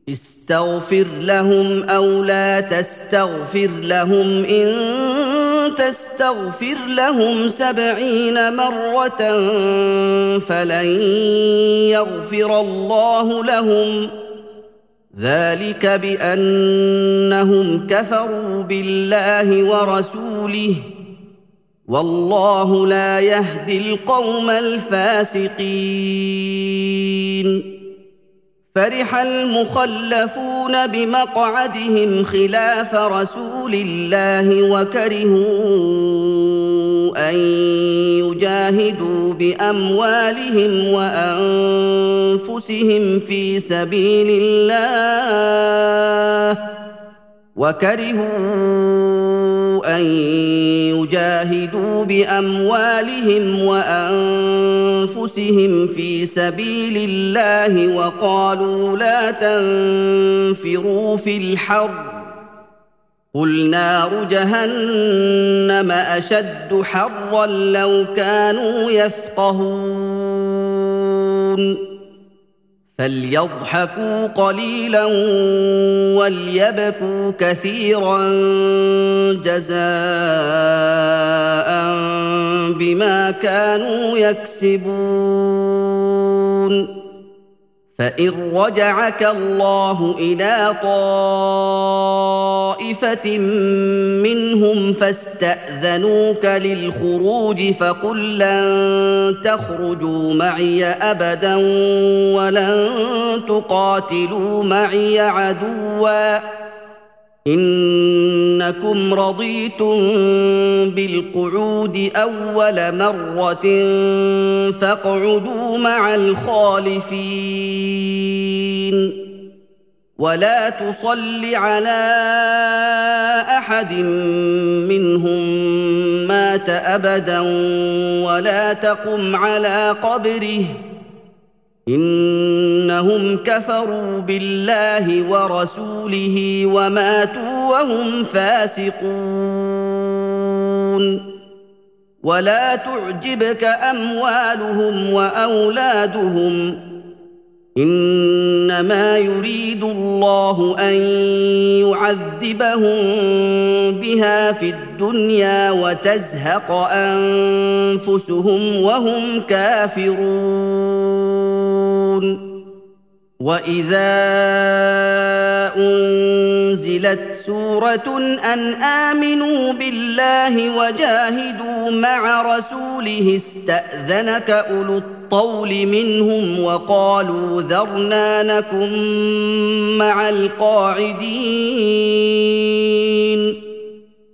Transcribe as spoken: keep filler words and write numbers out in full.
استغفر لهم أو لا تستغفر لهم إن تستغفر لهم سبعين مرة فلن يغفر الله لهم ذلك بأنهم كفروا بالله ورسوله والله لا يهدي القوم الفاسقين فرح المخلفون بمقعدهم خلاف رسول الله وكرهوا أن يجاهدوا بأموالهم وأنفسهم في سبيل الله وكرهوا أن يجاهدوا بأموالهم وأنفسهم في سبيل الله وقالوا لا تنفروا في الحر قل نار جهنم أشد حرا لو كانوا يفقهون فليضحكوا قليلا وليبكوا كثيرا جزاء بما كانوا يكسبون فإن رجعك الله إلى طائفة منهم فاستأذنوك للخروج فقل لن تخرجوا معي أبدا ولن تقاتلوا معي عدوا إنكم رضيتم بالقعود أول مرة فاقعدوا مع الخالفين ولا تصل على أحد منهم مات أبدا ولا تقم على قبره إنهم كفروا بالله ورسوله وماتوا وهم فاسقون ولا تعجبك أموالهم وأولادهم إنما يريد الله أن يعذبهم بها في الدنيا وتزهق أنفسهم وهم كافرون وإذا أنزلت سورة أن آمنوا بالله وجاهدوا مع رسوله استأذنك أولو الطول منهم وقالوا ذرنا نكن مع القاعدين